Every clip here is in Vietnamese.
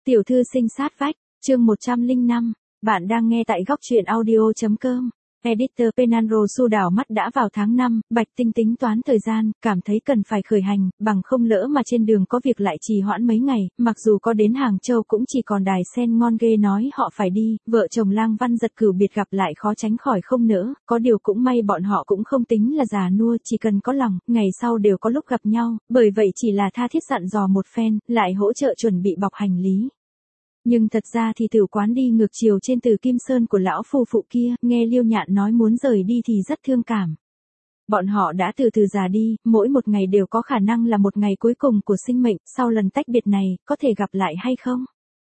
Tiểu thư sinh sát vách, chương 105, bạn đang nghe tại góc truyện audio.com. Editor Penanro Su đảo mắt đã vào tháng 5, Bạch Tinh tính toán thời gian, cảm thấy cần phải khởi hành, bằng không lỡ mà trên đường có việc lại trì hoãn mấy ngày, mặc dù có đến Hàng Châu cũng chỉ còn đài sen ngon ghê nói họ phải đi, vợ chồng Lang Văn Giật cửu biệt gặp lại khó tránh khỏi không nỡ, có điều cũng may bọn họ cũng không tính là già nua, chỉ cần có lòng, ngày sau đều có lúc gặp nhau, bởi vậy chỉ là tha thiết dặn dò một phen, lại hỗ trợ chuẩn bị bọc hành lý. Nhưng thật ra thì tử quán đi ngược chiều trên từ Kim Sơn của lão phu phụ kia, nghe Liêu Nhạn nói muốn rời đi thì rất thương cảm. Bọn họ đã từ từ già đi, mỗi một ngày đều có khả năng là một ngày cuối cùng của sinh mệnh, sau lần tách biệt này, có thể gặp lại hay không?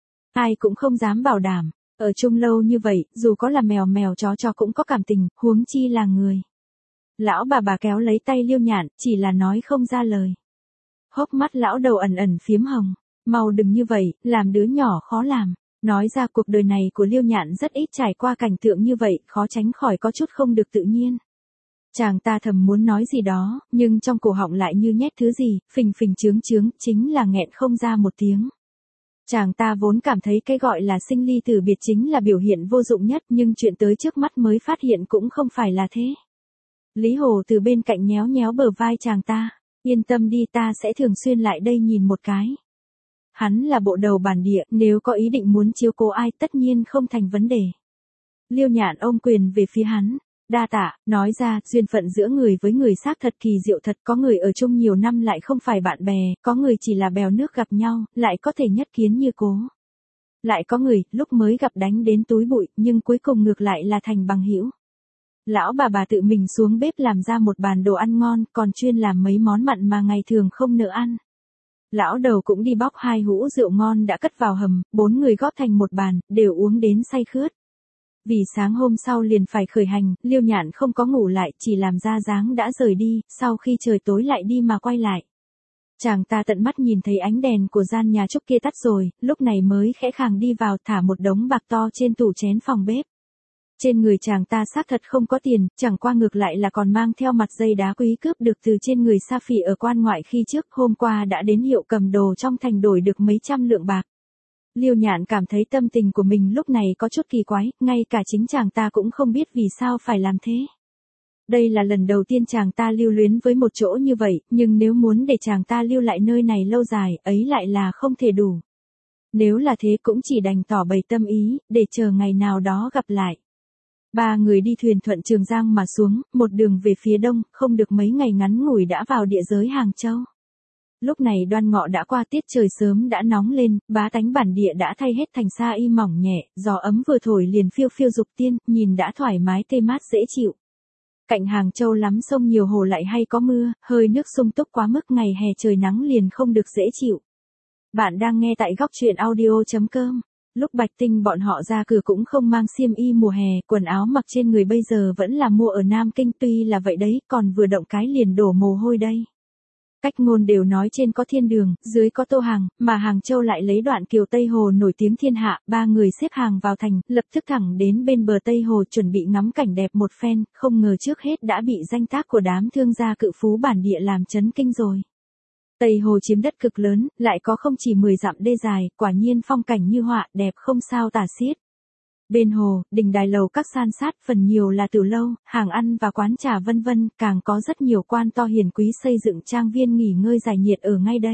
Ai cũng không dám bảo đảm, ở chung lâu như vậy, dù có là mèo mèo chó chó cũng có cảm tình, huống chi là người. Lão bà kéo lấy tay Liêu Nhạn, chỉ là nói không ra lời. Hốc mắt lão đầu ẩn ẩn phiếm hồng. Mau đừng như vậy, làm đứa nhỏ khó làm. Nói ra cuộc đời này của Liêu Nhạn rất ít trải qua cảnh tượng như vậy, khó tránh khỏi có chút không được tự nhiên. Chàng ta thầm muốn nói gì đó, nhưng trong cổ họng lại như nhét thứ gì, phình phình chướng chướng, chính là nghẹn không ra một tiếng. Chàng ta vốn cảm thấy cái gọi là sinh ly tử biệt chính là biểu hiện vô dụng nhất, nhưng chuyện tới trước mắt mới phát hiện cũng không phải là thế. Lý Hồ từ bên cạnh nhéo nhéo bờ vai chàng ta, yên tâm đi, ta sẽ thường xuyên lại đây nhìn một cái. Hắn là bộ đầu bản địa, nếu có ý định muốn chiếu cố ai tất nhiên không thành vấn đề. Liêu Nhạn ôm quyền về phía hắn, đa tạ, nói ra, duyên phận giữa người với người xác thật kỳ diệu thật, có người ở chung nhiều năm lại không phải bạn bè, có người chỉ là bèo nước gặp nhau, lại có thể nhất kiến như cố. Lại có người, lúc mới gặp đánh đến túi bụi, nhưng cuối cùng ngược lại là thành bằng hữu. Lão bà tự mình xuống bếp làm ra một bàn đồ ăn ngon, còn chuyên làm mấy món mặn mà ngày thường không nỡ ăn. Lão đầu cũng đi bóc 2 hũ rượu ngon đã cất vào hầm, 4 người góp thành một bàn, đều uống đến say khướt. Vì sáng hôm sau liền phải khởi hành, Liêu Nhạn không có ngủ lại, chỉ làm ra dáng đã rời đi, sau khi trời tối lại đi mà quay lại. Chàng ta tận mắt nhìn thấy ánh đèn của gian nhà trúc kia tắt rồi, lúc này mới khẽ khàng đi vào thả một đống bạc to trên tủ chén phòng bếp. Trên người chàng ta xác thật không có tiền, chẳng qua ngược lại là còn mang theo mặt dây đá quý cướp được từ trên người Sa Phỉ ở quan ngoại khi trước, hôm qua đã đến hiệu cầm đồ trong thành đổi được mấy trăm lượng bạc. Liêu Nhạn cảm thấy tâm tình của mình lúc này có chút kỳ quái, ngay cả chính chàng ta cũng không biết vì sao phải làm thế. Đây là lần đầu tiên chàng ta lưu luyến với một chỗ như vậy, nhưng nếu muốn để chàng ta lưu lại nơi này lâu dài, ấy lại là không thể đủ. Nếu là thế cũng chỉ đành tỏ bày tâm ý, để chờ ngày nào đó gặp lại. 3 người đi thuyền thuận Trường Giang mà xuống, một đường về phía đông, không được mấy ngày ngắn ngủi đã vào địa giới Hàng Châu. Lúc này Đoan Ngọ đã qua, tiết trời sớm đã nóng lên, bá tánh bản địa đã thay hết thành sa y mỏng nhẹ, gió ấm vừa thổi liền phiêu phiêu dục tiên, nhìn đã thoải mái tê mát dễ chịu. Cạnh Hàng Châu lắm sông nhiều hồ lại hay có mưa, hơi nước sung túc quá mức, ngày hè trời nắng liền không được dễ chịu. Bạn đang nghe tại góc truyện audio.com. Lúc Bạch Tinh bọn họ ra cửa cũng không mang xiêm y mùa hè, quần áo mặc trên người bây giờ vẫn là mua ở Nam Kinh, tuy là vậy đấy, còn vừa động cái liền đổ mồ hôi đây. Cách ngôn đều nói trên có thiên đường, dưới có Tô Hàng, mà Hàng Châu lại lấy đoạn kiều Tây Hồ nổi tiếng thiên hạ, 3 người xếp hàng vào thành, lập tức thẳng đến bên bờ Tây Hồ chuẩn bị ngắm cảnh đẹp một phen, không ngờ trước hết đã bị danh tác của đám thương gia cự phú bản địa làm chấn kinh rồi. Tây Hồ chiếm đất cực lớn, lại có không chỉ 10 dặm đê dài, quả nhiên phong cảnh như họa, đẹp không sao tả xiết. Bên hồ, đình đài lầu các san sát, phần nhiều là tiểu lâu, hàng ăn và quán trà vân vân, càng có rất nhiều quan to hiền quý xây dựng trang viên nghỉ ngơi giải nhiệt ở ngay đây.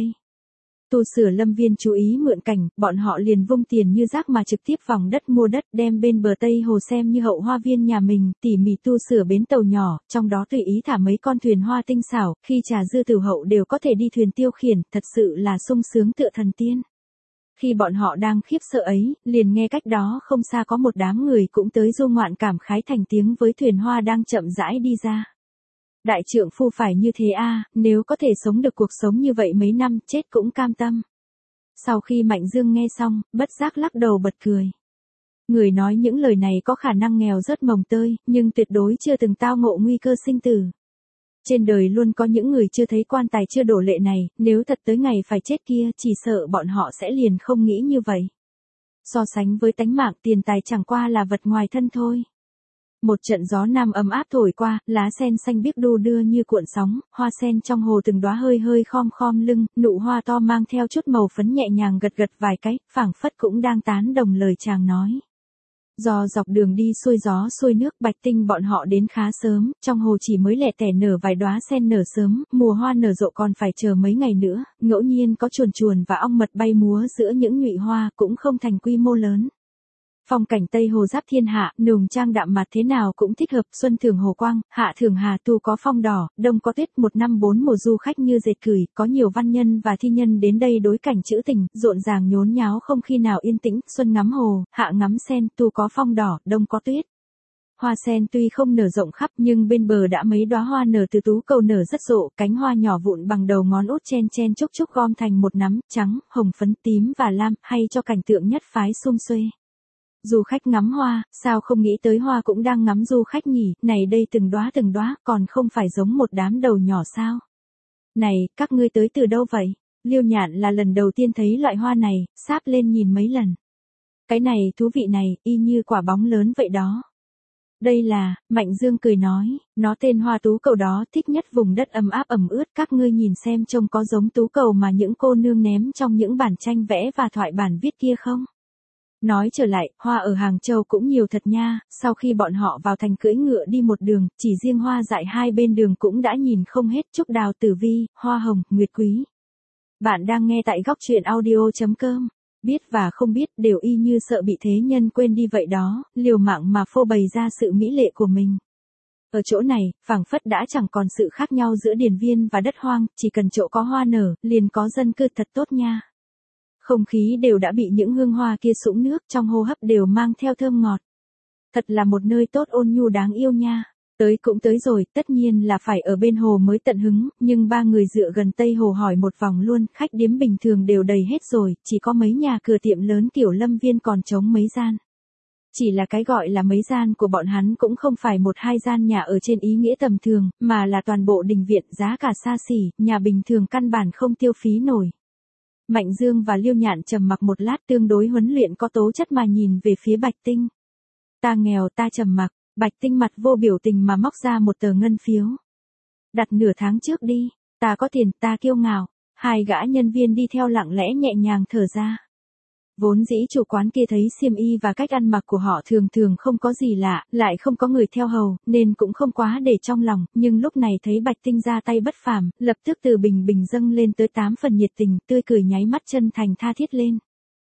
Tu sửa lâm viên chú ý mượn cảnh, bọn họ liền vung tiền như rác mà trực tiếp vòng đất mua đất, đem bên bờ Tây Hồ xem như hậu hoa viên nhà mình, tỉ mỉ tu sửa bến tàu nhỏ, trong đó tùy ý thả mấy con thuyền hoa tinh xảo, khi trà dư tử hậu đều có thể đi thuyền tiêu khiển, thật sự là sung sướng tựa thần tiên. Khi bọn họ đang khiếp sợ ấy, liền nghe cách đó không xa có một đám người cũng tới du ngoạn cảm khái thành tiếng với thuyền hoa đang chậm rãi đi ra. Đại trượng phu phải như thế a, nếu có thể sống được cuộc sống như vậy mấy năm, chết cũng cam tâm. Sau khi Mạnh Dương nghe xong, bất giác lắc đầu bật cười. Người nói những lời này có khả năng nghèo rớt mồng tơi, nhưng tuyệt đối chưa từng tao ngộ nguy cơ sinh tử. Trên đời luôn có những người chưa thấy quan tài chưa đổ lệ này, nếu thật tới ngày phải chết kia, chỉ sợ bọn họ sẽ liền không nghĩ như vậy. So sánh với tánh mạng, tiền tài chẳng qua là vật ngoài thân thôi. Một trận gió nam ấm áp thổi qua, lá sen xanh biếc đu đưa như cuộn sóng, hoa sen trong hồ từng đóa hơi hơi khom khom lưng, nụ hoa to mang theo chút màu phấn nhẹ nhàng gật gật vài cái, phảng phất cũng đang tán đồng lời chàng nói. Do dọc đường đi xuôi gió xuôi nước, Bạch Tinh bọn họ đến khá sớm, trong hồ chỉ mới lẻ tẻ nở vài đóa sen nở sớm, mùa hoa nở rộ còn phải chờ mấy ngày nữa, ngẫu nhiên có chuồn chuồn và ong mật bay múa giữa những nhụy hoa, cũng không thành quy mô lớn. Phong cảnh Tây Hồ giáp thiên hạ, nùng trang đạm mạt thế nào cũng thích hợp, xuân thường hồ quang, hạ thường hà tu có phong đỏ, đông có tuyết, một năm bốn mùa du khách như dệt cửi, có nhiều văn nhân và thi nhân đến đây đối cảnh trữ tình, rộn ràng nhốn nháo không khi nào yên tĩnh, xuân ngắm hồ, hạ ngắm sen, tu có phong đỏ, đông có tuyết. Hoa sen tuy không nở rộng khắp nhưng bên bờ đã mấy đóa hoa nở từ tú cầu nở rất rộ, cánh hoa nhỏ vụn bằng đầu ngón út chen chen chúc chúc gom thành một nắm, trắng, hồng phấn tím và lam, hay cho cảnh tượng nhất phái sum xuê. Du khách ngắm hoa, sao không nghĩ tới hoa cũng đang ngắm du khách nhỉ, này đây từng đóa còn không phải giống một đám đầu nhỏ sao. Này, các ngươi tới từ đâu vậy? Liêu Nhạn là lần đầu tiên thấy loại hoa này, sáp lên nhìn mấy lần. Cái này thú vị này, y như quả bóng lớn vậy đó. Đây là, Mạnh Dương cười nói, nó tên hoa tú cầu đó, thích nhất vùng đất ấm áp ẩm ướt, các ngươi nhìn xem trông có giống tú cầu mà những cô nương ném trong những bản tranh vẽ và thoại bản viết kia không? Nói trở lại, hoa ở Hàng Châu cũng nhiều thật nha, sau khi bọn họ vào thành cưỡi ngựa đi một đường, chỉ riêng hoa dại hai bên đường cũng đã nhìn không hết, trúc đào tử vi, hoa hồng, nguyệt quý. Bạn đang nghe tại góc truyện audio.com. Biết và không biết đều y như sợ bị thế nhân quên đi vậy đó, liều mạng mà phô bày ra sự mỹ lệ của mình. Ở chỗ này, phảng phất đã chẳng còn sự khác nhau giữa điền viên và đất hoang, chỉ cần chỗ có hoa nở, liền có dân cư thật tốt nha. Không khí đều đã bị những hương hoa kia sũng nước, trong hô hấp đều mang theo thơm ngọt. Thật là một nơi tốt ôn nhu đáng yêu nha. Tới cũng tới rồi, tất nhiên là phải ở bên hồ mới tận hứng, nhưng ba người dựa gần Tây Hồ hỏi một vòng luôn, khách điếm bình thường đều đầy hết rồi, chỉ có mấy nhà cửa tiệm lớn kiểu Lâm Viên còn trống mấy gian. Chỉ là cái gọi là mấy gian của bọn hắn cũng không phải một hai gian nhà ở trên ý nghĩa tầm thường, mà là toàn bộ đình viện, giá cả xa xỉ, nhà bình thường căn bản không tiêu phí nổi. Mạnh Dương và Liêu Nhạn trầm mặc một lát, tương đối huấn luyện có tố chất mà nhìn về phía Bạch Tinh. Ta nghèo ta trầm mặc. Bạch Tinh mặt vô biểu tình mà móc ra một tờ ngân phiếu. Đặt nửa tháng trước đi, ta có tiền, ta kiêu ngạo. Hai gã nhân viên đi theo lặng lẽ nhẹ nhàng thở ra. Vốn dĩ chủ quán kia thấy xiêm y và cách ăn mặc của họ thường thường không có gì lạ, lại không có người theo hầu, nên cũng không quá để trong lòng, nhưng lúc này thấy Bạch Tinh ra tay bất phàm, lập tức từ bình bình dâng lên tới 8 phần nhiệt tình, tươi cười nháy mắt chân thành tha thiết lên.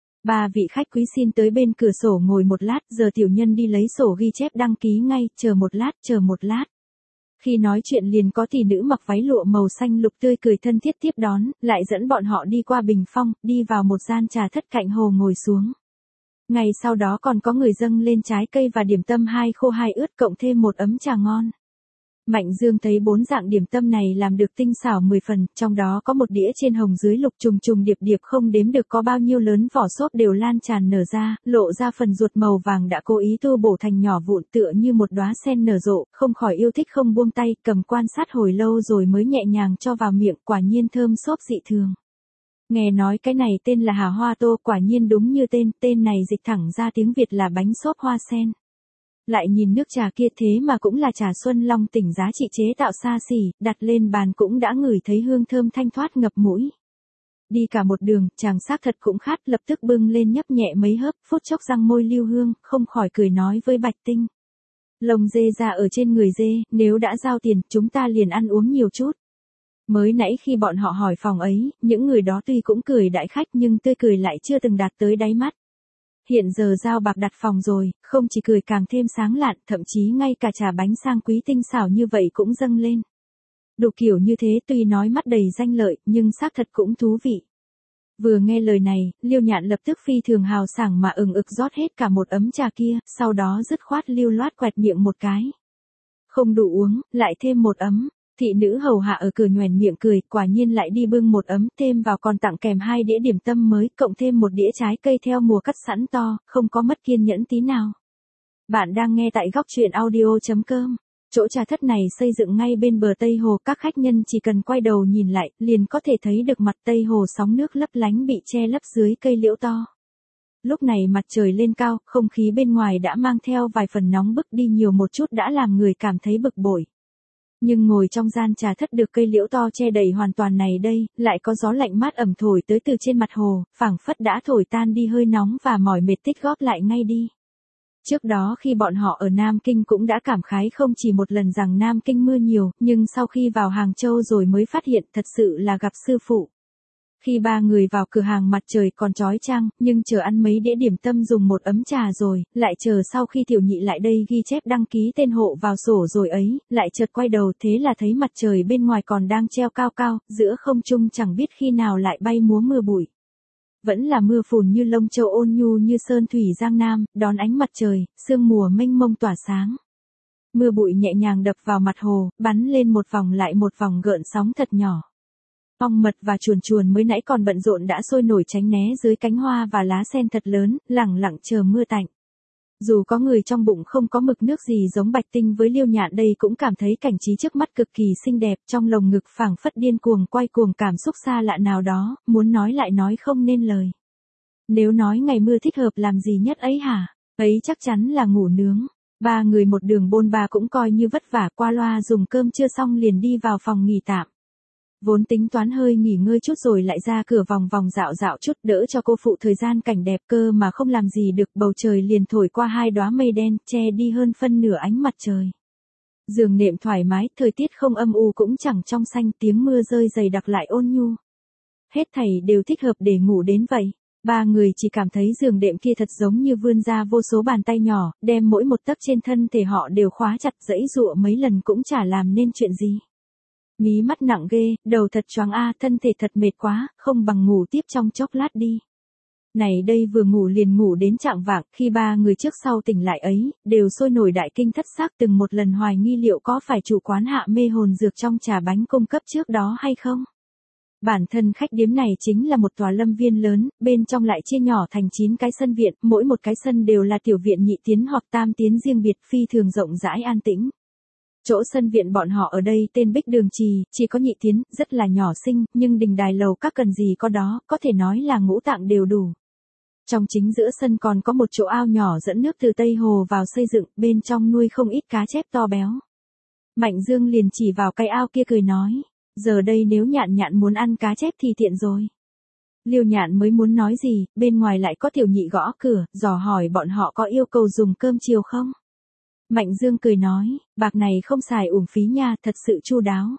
Ba vị khách quý xin tới bên cửa sổ ngồi một lát, giờ tiểu nhân đi lấy sổ ghi chép đăng ký ngay, chờ một lát. Khi nói chuyện liền có tỷ nữ mặc váy lụa màu xanh lục tươi cười thân thiết tiếp đón, lại dẫn bọn họ đi qua bình phong, đi vào một gian trà thất cạnh hồ ngồi xuống. Ngày sau đó còn có người dâng lên trái cây và điểm tâm hai khô hai ướt cộng thêm một ấm trà ngon. Mạnh Dương thấy 4 dạng điểm tâm này làm được tinh xảo 10 phần, trong đó có một đĩa trên hồng dưới lục trùng trùng điệp điệp không đếm được có bao nhiêu lớn vỏ xốp đều lan tràn nở ra, lộ ra phần ruột màu vàng đã cố ý tu bổ thành nhỏ vụn tựa như một đóa sen nở rộ, không khỏi yêu thích không buông tay, cầm quan sát hồi lâu rồi mới nhẹ nhàng cho vào miệng, quả nhiên thơm xốp dị thường. Nghe nói cái này tên là Hà Hoa Tô, quả nhiên đúng như tên này dịch thẳng ra tiếng Việt là bánh xốp hoa sen. Lại nhìn nước trà kia thế mà cũng là trà Xuân Long Tỉnh giá trị chế tạo xa xỉ, đặt lên bàn cũng đã ngửi thấy hương thơm thanh thoát ngập mũi. Đi cả một đường, chàng xác thật cũng khát, lập tức bưng lên nhấp nhẹ mấy hớp, phút chốc răng môi lưu hương, không khỏi cười nói với Bạch Tinh. Lông dê ra ở trên người dê, nếu đã giao tiền, chúng ta liền ăn uống nhiều chút. Mới nãy khi bọn họ hỏi phòng ấy, những người đó tuy cũng cười đãi khách nhưng tươi cười lại chưa từng đạt tới đáy mắt. Hiện giờ giao bạc đặt phòng rồi, không chỉ cười càng thêm sáng lạn, thậm chí ngay cả trà bánh sang quý tinh xảo như vậy cũng dâng lên. Đủ kiểu như thế tuy nói mắt đầy danh lợi, nhưng xác thật cũng thú vị. Vừa nghe lời này, Liêu Nhạn lập tức phi thường hào sảng mà ực rót hết cả một ấm trà kia, sau đó dứt khoát lưu loát quẹt miệng một cái. Không đủ uống, lại thêm một ấm. Thị nữ hầu hạ ở cửa nhoẻn miệng cười, quả nhiên lại đi bưng một ấm, thêm vào còn tặng kèm 2 đĩa điểm tâm mới, cộng thêm một đĩa trái cây theo mùa cắt sẵn to, không có mất kiên nhẫn tí nào. Bạn đang nghe tại góc truyện audio.com. Chỗ trà thất này xây dựng ngay bên bờ Tây Hồ, các khách nhân chỉ cần quay đầu nhìn lại, liền có thể thấy được mặt Tây Hồ sóng nước lấp lánh bị che lấp dưới cây liễu to. Lúc này mặt trời lên cao, không khí bên ngoài đã mang theo vài phần nóng bức, đi nhiều một chút đã làm người cảm thấy bực bội. Nhưng ngồi trong gian trà thất được cây liễu to che đầy hoàn toàn này đây, lại có gió lạnh mát ẩm thổi tới từ trên mặt hồ, phảng phất đã thổi tan đi hơi nóng và mỏi mệt tích góp lại ngay đi. Trước đó khi bọn họ ở Nam Kinh cũng đã cảm khái không chỉ một lần rằng Nam Kinh mưa nhiều, nhưng sau khi vào Hàng Châu rồi mới phát hiện thật sự là gặp sư phụ. Khi ba người vào cửa hàng mặt trời còn chói chang, nhưng chờ ăn mấy đĩa điểm tâm dùng một ấm trà rồi, lại chờ sau khi Tiểu Nhị lại đây ghi chép đăng ký tên hộ vào sổ rồi ấy, lại chợt quay đầu thế là thấy mặt trời bên ngoài còn đang treo cao cao, giữa không trung chẳng biết khi nào lại bay múa mưa bụi. Vẫn là mưa phùn như lông châu ôn nhu như sơn thủy giang nam, đón ánh mặt trời, sương mùa mênh mông tỏa sáng. Mưa bụi nhẹ nhàng đập vào mặt hồ, bắn lên một vòng lại một vòng gợn sóng thật nhỏ. Ong mật và chuồn chuồn mới nãy còn bận rộn đã sôi nổi tránh né dưới cánh hoa và lá sen thật lớn, lẳng lặng chờ mưa tạnh. Dù có người trong bụng không có mực nước gì giống Bạch Tinh với Liêu Nhạn đây cũng cảm thấy cảnh trí trước mắt cực kỳ xinh đẹp, trong lồng ngực phảng phất điên cuồng quay cuồng cảm xúc xa lạ nào đó, muốn nói lại nói không nên lời. Nếu nói ngày mưa thích hợp làm gì nhất ấy hả? Ấy chắc chắn là ngủ nướng. Ba người một đường bôn ba cũng coi như vất vả, qua loa dùng cơm trưa xong liền đi vào phòng nghỉ tạm. Vốn tính toán hơi nghỉ ngơi chút rồi lại ra cửa vòng vòng dạo dạo chút đỡ cho cô phụ thời gian cảnh đẹp, cơ mà không làm gì được, bầu trời liền thổi qua hai đóa mây đen, che đi hơn phân nửa ánh mặt trời. Giường nệm thoải mái, thời tiết không âm u cũng chẳng trong xanh, tiếng mưa rơi dày đặc lại ôn nhu. Hết thảy đều thích hợp để ngủ đến vậy. Ba người chỉ cảm thấy giường đệm kia thật giống như vươn ra vô số bàn tay nhỏ, đem mỗi một tấc trên thân thể họ đều khóa chặt, giãy giụa mấy lần cũng chả làm nên chuyện gì. Mí mắt nặng ghê, đầu thật choáng a, thân thể thật mệt quá, không bằng ngủ tiếp trong chốc lát đi. Này đây vừa ngủ liền ngủ đến chạng vạng, khi ba người trước sau tỉnh lại ấy, đều sôi nổi đại kinh thất xác, từng một lần hoài nghi liệu có phải chủ quán hạ mê hồn dược trong trà bánh cung cấp trước đó hay không. Bản thân khách điếm này chính là một tòa lâm viên lớn, bên trong lại chia nhỏ thành 9 cái sân viện, mỗi một cái sân đều là tiểu viện nhị tiến hoặc tam tiến riêng biệt, phi thường rộng rãi an tĩnh. Chỗ sân viện bọn họ ở đây tên Bích Đường Trì, chỉ có nhị tiến, rất là nhỏ xinh, nhưng đình đài lầu các cần gì có đó, có thể nói là ngũ tạng đều đủ. Trong chính giữa sân còn có một chỗ ao nhỏ dẫn nước từ Tây Hồ vào xây dựng, bên trong nuôi không ít cá chép to béo. Mạnh Dương liền chỉ vào cái ao kia cười nói, giờ đây nếu Nhạn Nhạn muốn ăn cá chép thì tiện rồi. Liêu Nhạn mới muốn nói gì, bên ngoài lại có Tiểu Nhị gõ cửa, dò hỏi bọn họ có yêu cầu dùng cơm chiều không. Mạnh Dương cười nói, bạc này không xài uổng phí nha, thật sự chu đáo.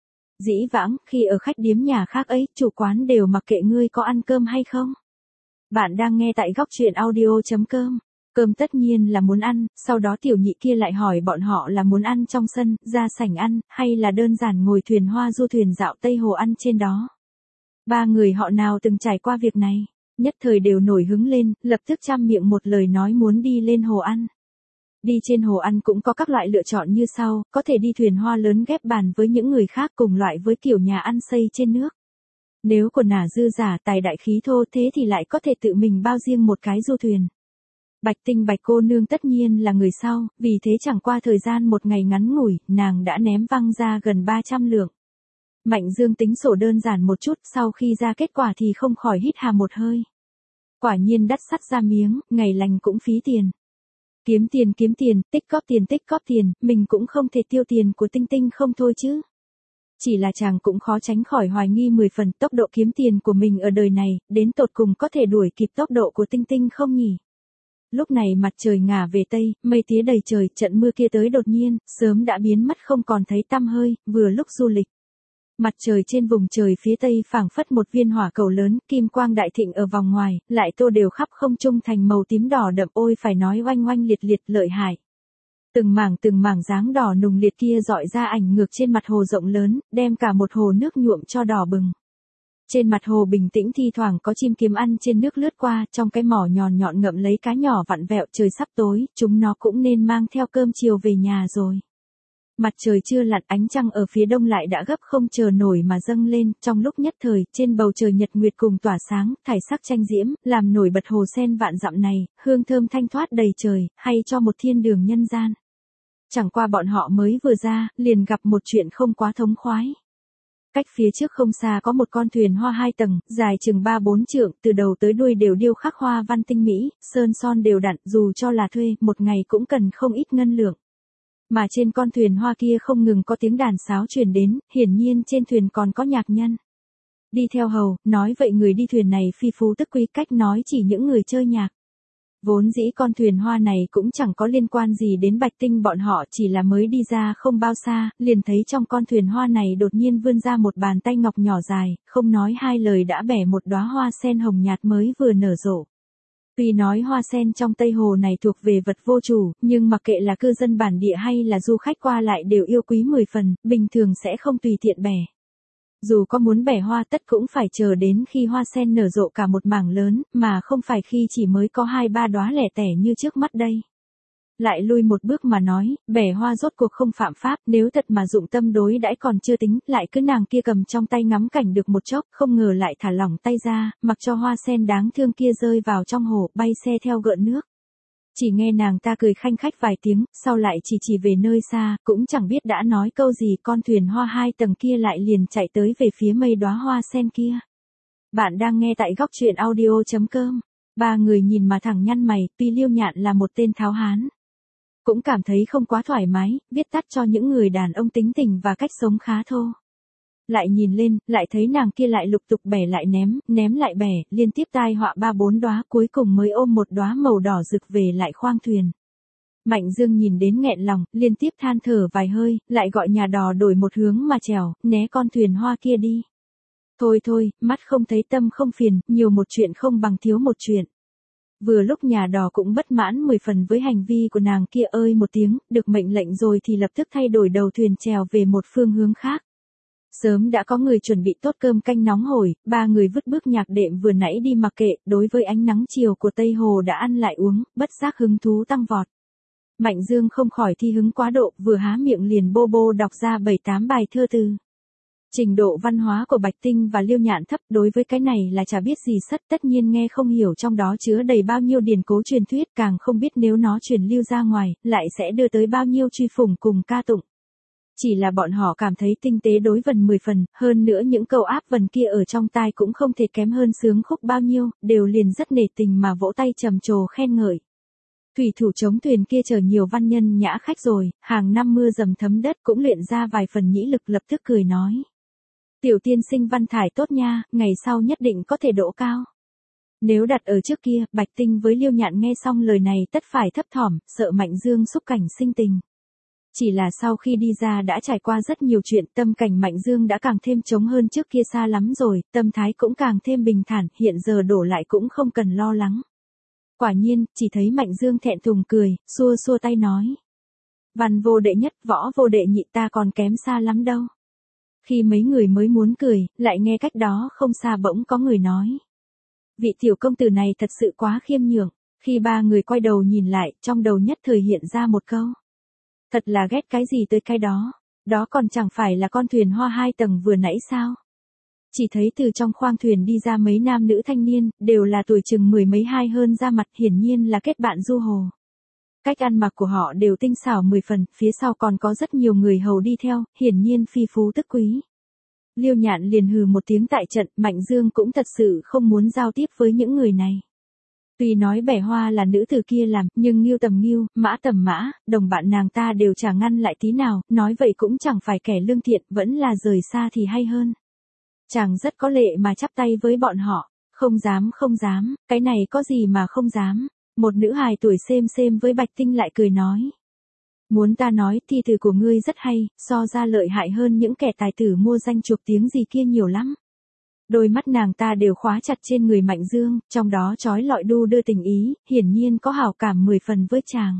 Dĩ vãng, khi ở khách điếm nhà khác ấy, chủ quán đều mặc kệ ngươi có ăn cơm hay không. Bạn đang nghe tại góc truyện audio.com. Cơm tất nhiên là muốn ăn, sau đó Tiểu Nhị kia lại hỏi bọn họ là muốn ăn trong sân, ra sảnh ăn, hay là đơn giản ngồi thuyền hoa du thuyền dạo Tây Hồ ăn trên đó. Ba người họ nào từng trải qua việc này, nhất thời đều nổi hứng lên, lập tức trăm miệng một lời nói muốn đi lên hồ ăn. Đi trên hồ ăn cũng có các loại lựa chọn như sau, có thể đi thuyền hoa lớn ghép bàn với những người khác cùng loại với kiểu nhà ăn xây trên nước. Nếu quần ả dư giả tài đại khí thô thế thì lại có thể tự mình bao riêng một cái du thuyền. Bạch Tinh Bạch cô nương tất nhiên là người sau, vì thế chẳng qua thời gian một ngày ngắn ngủi, nàng đã ném văng ra gần 300 lượng. Mạnh Dương tính sổ đơn giản một chút, sau khi ra kết quả thì không khỏi hít hà một hơi. Quả nhiên đắt sắt ra miếng, ngày lành cũng phí tiền. Kiếm tiền, tích góp tiền, mình cũng không thể tiêu tiền của Tinh Tinh không thôi chứ. Chỉ là chàng cũng khó tránh khỏi hoài nghi 10 phần tốc độ kiếm tiền của mình ở đời này, đến tột cùng có thể đuổi kịp tốc độ của Tinh Tinh không nhỉ? Lúc này mặt trời ngả về Tây, mây tía đầy trời, trận mưa kia tới đột nhiên, sớm đã biến mất không còn thấy tăm hơi, vừa lúc du lịch. Mặt trời trên vùng trời phía Tây phảng phất một viên hỏa cầu lớn, kim quang đại thịnh ở vòng ngoài, lại tô đều khắp không trung thành màu tím đỏ đậm, ôi phải nói oanh oanh liệt liệt lợi hại. Từng mảng dáng đỏ nùng liệt kia dọi ra ảnh ngược trên mặt hồ rộng lớn, đem cả một hồ nước nhuộm cho đỏ bừng. Trên mặt hồ bình tĩnh thi thoảng có chim kiếm ăn trên nước lướt qua, trong cái mỏ nhọn ngậm lấy cá nhỏ vặn vẹo, trời sắp tối, chúng nó cũng nên mang theo cơm chiều về nhà rồi. Mặt trời chưa lặn, ánh trăng ở phía đông lại đã gấp không chờ nổi mà dâng lên, trong lúc nhất thời, trên bầu trời nhật nguyệt cùng tỏa sáng, thải sắc tranh diễm, làm nổi bật hồ sen vạn dặm này, hương thơm thanh thoát đầy trời, hay cho một thiên đường nhân gian. Chẳng qua bọn họ mới vừa ra, liền gặp một chuyện không quá thống khoái. Cách phía trước không xa có một con thuyền hoa 2 tầng, dài chừng 3-4 trượng, từ đầu tới đuôi đều điêu khắc hoa văn tinh mỹ, sơn son đều đặn, dù cho là thuê, một ngày cũng cần không ít ngân lượng. Mà trên con thuyền hoa kia không ngừng có tiếng đàn sáo truyền đến, hiển nhiên trên thuyền còn có nhạc nhân. Đi theo hầu, nói vậy người đi thuyền này phi phú tức quý, cách nói chỉ những người chơi nhạc. Vốn dĩ con thuyền hoa này cũng chẳng có liên quan gì đến Bạch Tinh bọn họ, chỉ là mới đi ra không bao xa, liền thấy trong con thuyền hoa này đột nhiên vươn ra một bàn tay ngọc nhỏ dài, không nói hai lời đã bẻ một đóa hoa sen hồng nhạt mới vừa nở rộ. Tuy nói hoa sen trong Tây Hồ này thuộc về vật vô chủ, nhưng mặc kệ là cư dân bản địa hay là du khách qua lại đều yêu quý 10 phần, bình thường sẽ không tùy tiện bẻ. Dù có muốn bẻ hoa tất cũng phải chờ đến khi hoa sen nở rộ cả một mảng lớn, mà không phải khi chỉ mới có 2-3 đóa lẻ tẻ như trước mắt đây. Lại lui một bước mà nói, bẻ hoa rốt cuộc không phạm pháp, nếu thật mà dụng tâm đối đãi còn chưa tính, lại cứ nàng kia cầm trong tay ngắm cảnh được một chốc, không ngờ lại thả lỏng tay ra, mặc cho hoa sen đáng thương kia rơi vào trong hồ, bay xe theo gợn nước. Chỉ nghe nàng ta cười khanh khách vài tiếng, sau lại chỉ về nơi xa, cũng chẳng biết đã nói câu gì, con thuyền hoa 2 tầng kia lại liền chạy tới về phía mây đóa hoa sen kia. Bạn đang nghe tại góc truyện audio.com. Ba người nhìn mà thẳng nhăn mày, tuy Liêu Nhạn là một tên tháo hán, cũng cảm thấy không quá thoải mái, viết tắt cho những người đàn ông tính tình và cách sống khá thô. Lại nhìn lên, lại thấy nàng kia lại lục tục bẻ lại ném lại bẻ, liên tiếp tai họa 3-4 đóa, cuối cùng mới ôm một đóa màu đỏ rực về lại khoang thuyền. Mạnh Dương nhìn đến nghẹn lòng, liên tiếp than thở vài hơi, lại gọi nhà đò đổi một hướng mà chèo, né con thuyền hoa kia đi. Thôi, mắt không thấy tâm không phiền, nhiều một chuyện không bằng thiếu một chuyện. Vừa lúc nhà đò cũng bất mãn 10 phần với hành vi của nàng kia, ơi một tiếng, được mệnh lệnh rồi thì lập tức thay đổi đầu thuyền chèo về một phương hướng khác. Sớm đã có người chuẩn bị tốt cơm canh nóng hổi, ba người vứt bước nhạc đệm vừa nãy đi mặc kệ, đối với ánh nắng chiều của Tây Hồ đã ăn lại uống, bất giác hứng thú tăng vọt. Mạnh Dương không khỏi thi hứng quá độ, vừa há miệng liền bô đọc ra 7-8 bài thơ từ. Trình độ văn hóa của Bạch Tinh và Liêu Nhạn thấp, đối với cái này là chả biết gì sất, tất nhiên nghe không hiểu trong đó chứa đầy bao nhiêu điển cố truyền thuyết, càng không biết nếu nó truyền lưu ra ngoài, lại sẽ đưa tới bao nhiêu truy phủng cùng ca tụng. Chỉ là bọn họ cảm thấy tinh tế đối vần 10 phần, hơn nữa những câu áp vần kia ở trong tai cũng không thể kém hơn sướng khúc bao nhiêu, đều liền rất nể tình mà vỗ tay trầm trồ khen ngợi. Thủy thủ chống thuyền kia chở nhiều văn nhân nhã khách rồi, hàng năm mưa dầm thấm đất cũng luyện ra vài phần nhĩ lực, lập tức cười nói. Tiểu tiên sinh văn thải tốt nha, ngày sau nhất định có thể đỗ cao. Nếu đặt ở trước kia, Bạch Tinh với Liêu Nhạn nghe xong lời này tất phải thấp thỏm, sợ Mạnh Dương xúc cảnh sinh tình. Chỉ là sau khi đi ra đã trải qua rất nhiều chuyện, tâm cảnh Mạnh Dương đã càng thêm trống hơn trước kia xa lắm rồi, tâm thái cũng càng thêm bình thản, hiện giờ đổ lại cũng không cần lo lắng. Quả nhiên, chỉ thấy Mạnh Dương thẹn thùng cười, xua tay nói. Văn vô đệ nhất, võ vô đệ nhị, ta còn kém xa lắm đâu. Khi mấy người mới muốn cười, lại nghe cách đó không xa bỗng có người nói. Vị tiểu công tử này thật sự quá khiêm nhường. Khi ba người quay đầu nhìn lại, trong đầu nhất thời hiện ra một câu. Thật là ghét cái gì tới cái đó. Đó còn chẳng phải là con thuyền hoa 2 tầng vừa nãy sao. Chỉ thấy từ trong khoang thuyền đi ra mấy nam nữ thanh niên, đều là tuổi chừng 10 mấy hai hơn, ra mặt hiển nhiên là kết bạn du hồ. Cách ăn mặc của họ đều tinh xảo 10 phần, phía sau còn có rất nhiều người hầu đi theo, hiển nhiên phi phú tức quý. Liêu Nhạn liền hừ một tiếng tại trận, Mạnh Dương cũng thật sự không muốn giao tiếp với những người này. Tuy nói bẻ hoa là nữ tử kia làm, nhưng Ngưu tầm Ngưu, Mã tầm Mã, đồng bạn nàng ta đều chả ngăn lại tí nào, nói vậy cũng chẳng phải kẻ lương thiện, vẫn là rời xa thì hay hơn. Chàng rất có lệ mà chắp tay với bọn họ, không dám, cái này có gì mà không dám. Một nữ hài tuổi xem với Bạch Tinh lại cười nói. Muốn ta nói thi từ của ngươi rất hay, so ra lợi hại hơn những kẻ tài tử mua danh chuộc tiếng gì kia nhiều lắm. Đôi mắt nàng ta đều khóa chặt trên người Mạnh Dương, trong đó trói lọi đu đưa tình ý, hiển nhiên có hảo cảm 10 phần với chàng.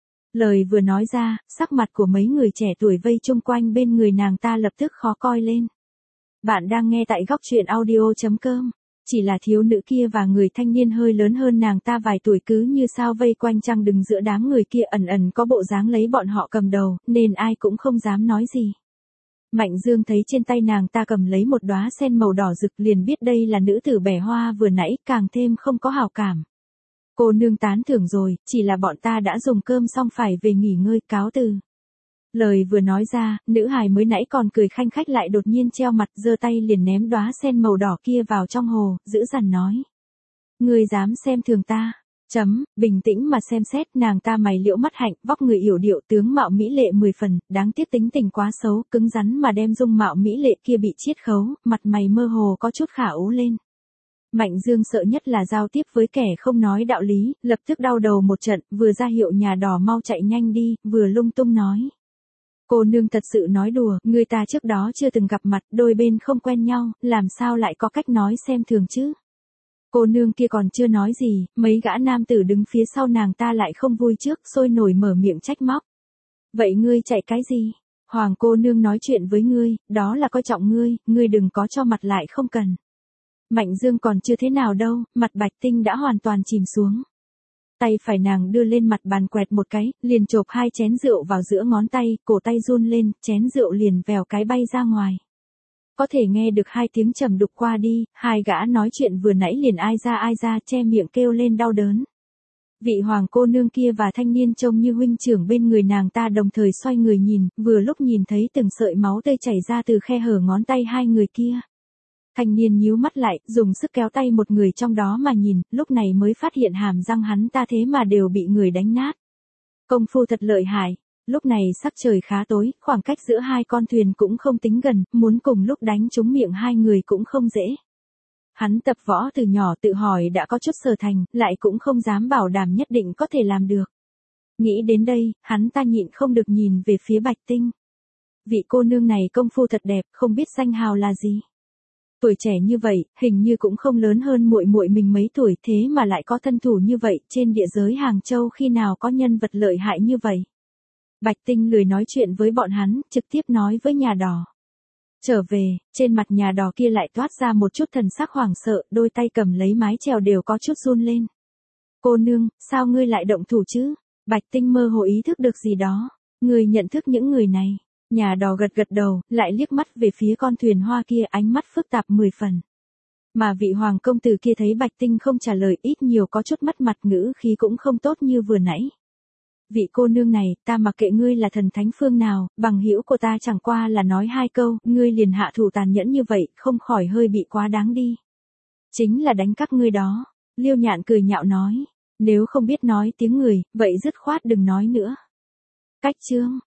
Lời vừa nói ra, sắc mặt của mấy người trẻ tuổi vây chung quanh bên người nàng ta lập tức khó coi lên. Bạn đang nghe tại góc truyện audio.com. Chỉ là thiếu nữ kia và người thanh niên hơi lớn hơn nàng ta vài tuổi cứ như sao vây quanh chăng đừng giữa đám người kia ẩn có bộ dáng lấy bọn họ cầm đầu, nên ai cũng không dám nói gì. Mạnh Dương thấy trên tay nàng ta cầm lấy một đóa sen màu đỏ rực liền biết đây là nữ tử bẻ hoa vừa nãy, càng thêm không có hảo cảm. Cô nương tán thưởng rồi, chỉ là bọn ta đã dùng cơm xong phải về nghỉ ngơi, cáo từ. Lời vừa nói ra, nữ hài mới nãy còn cười khanh khách lại đột nhiên treo mặt, giơ tay liền ném đóa sen màu đỏ kia vào trong hồ, dữ dằn nói. Ngươi dám xem thường ta. Bình tĩnh mà xem xét, nàng ta mày liễu mắt hạnh, vóc người yểu điệu, tướng mạo mỹ lệ 10 phần, đáng tiếc tính tình quá xấu, cứng rắn mà đem dung mạo mỹ lệ kia bị chiết khấu, mặt mày mơ hồ có chút khả ú lên. Mạnh Dương sợ nhất là giao tiếp với kẻ không nói đạo lý, lập tức đau đầu một trận, vừa ra hiệu nhà đò mau chạy nhanh đi, vừa lung tung nói. Cô nương thật sự nói đùa, người ta trước đó chưa từng gặp mặt, đôi bên không quen nhau, làm sao lại có cách nói xem thường chứ? Cô nương kia còn chưa nói gì, mấy gã nam tử đứng phía sau nàng ta lại không vui trước, sôi nổi mở miệng trách móc. Vậy ngươi chạy cái gì? Hoàng cô nương nói chuyện với ngươi, đó là coi trọng ngươi đừng có cho mặt lại không cần. Mạnh Dương còn chưa thế nào đâu, mặt Bạch Tinh đã hoàn toàn chìm xuống. Tay phải nàng đưa lên mặt bàn quẹt một cái, liền chộp 2 chén rượu vào giữa ngón tay, cổ tay run lên, chén rượu liền vèo cái bay ra ngoài. Có thể nghe được 2 tiếng trầm đục qua đi, 2 gã nói chuyện vừa nãy liền ai ra che miệng kêu lên đau đớn. Vị hoàng cô nương kia và thanh niên trông như huynh trưởng bên người nàng ta đồng thời xoay người nhìn, vừa lúc nhìn thấy từng sợi máu tươi chảy ra từ khe hở ngón tay 2 người kia. Thanh niên nhíu mắt lại, dùng sức kéo tay một người trong đó mà nhìn, lúc này mới phát hiện hàm răng hắn ta thế mà đều bị người đánh nát. Công phu thật lợi hại. Lúc này sắc trời khá tối, khoảng cách giữa 2 con thuyền cũng không tính gần, muốn cùng lúc đánh trúng miệng 2 người cũng không dễ. Hắn tập võ từ nhỏ tự hỏi đã có chút sở thành, lại cũng không dám bảo đảm nhất định có thể làm được. Nghĩ đến đây, hắn ta nhịn không được nhìn về phía Bạch Tinh. Vị cô nương này công phu thật đẹp, không biết danh hào là gì. Tuổi trẻ như vậy, hình như cũng không lớn hơn muội muội mình mấy tuổi, thế mà lại có thân thủ như vậy, trên địa giới Hàng Châu khi nào có nhân vật lợi hại như vậy. Bạch Tinh lười nói chuyện với bọn hắn, trực tiếp nói với nhà đò. Trở về, trên mặt nhà đò kia lại toát ra một chút thần sắc hoảng sợ, đôi tay cầm lấy mái chèo đều có chút run lên. Cô nương, sao ngươi lại động thủ chứ? Bạch Tinh mơ hồ ý thức được gì đó. Ngươi nhận thức những người này. Nhà đò gật gật đầu, lại liếc mắt về phía con thuyền hoa kia, ánh mắt phức tạp 10 phần. Mà vị hoàng công tử kia thấy Bạch Tinh không trả lời, ít nhiều có chút mất mặt, ngữ khí cũng không tốt như vừa nãy. Vị cô nương này, ta mặc kệ ngươi là thần thánh phương nào, bằng hữu của ta chẳng qua là nói 2 câu, ngươi liền hạ thủ tàn nhẫn như vậy, không khỏi hơi bị quá đáng đi. Chính là đánh các ngươi đó. Liêu Nhạn cười nhạo nói, nếu không biết nói tiếng người, vậy dứt khoát đừng nói nữa. Cách chương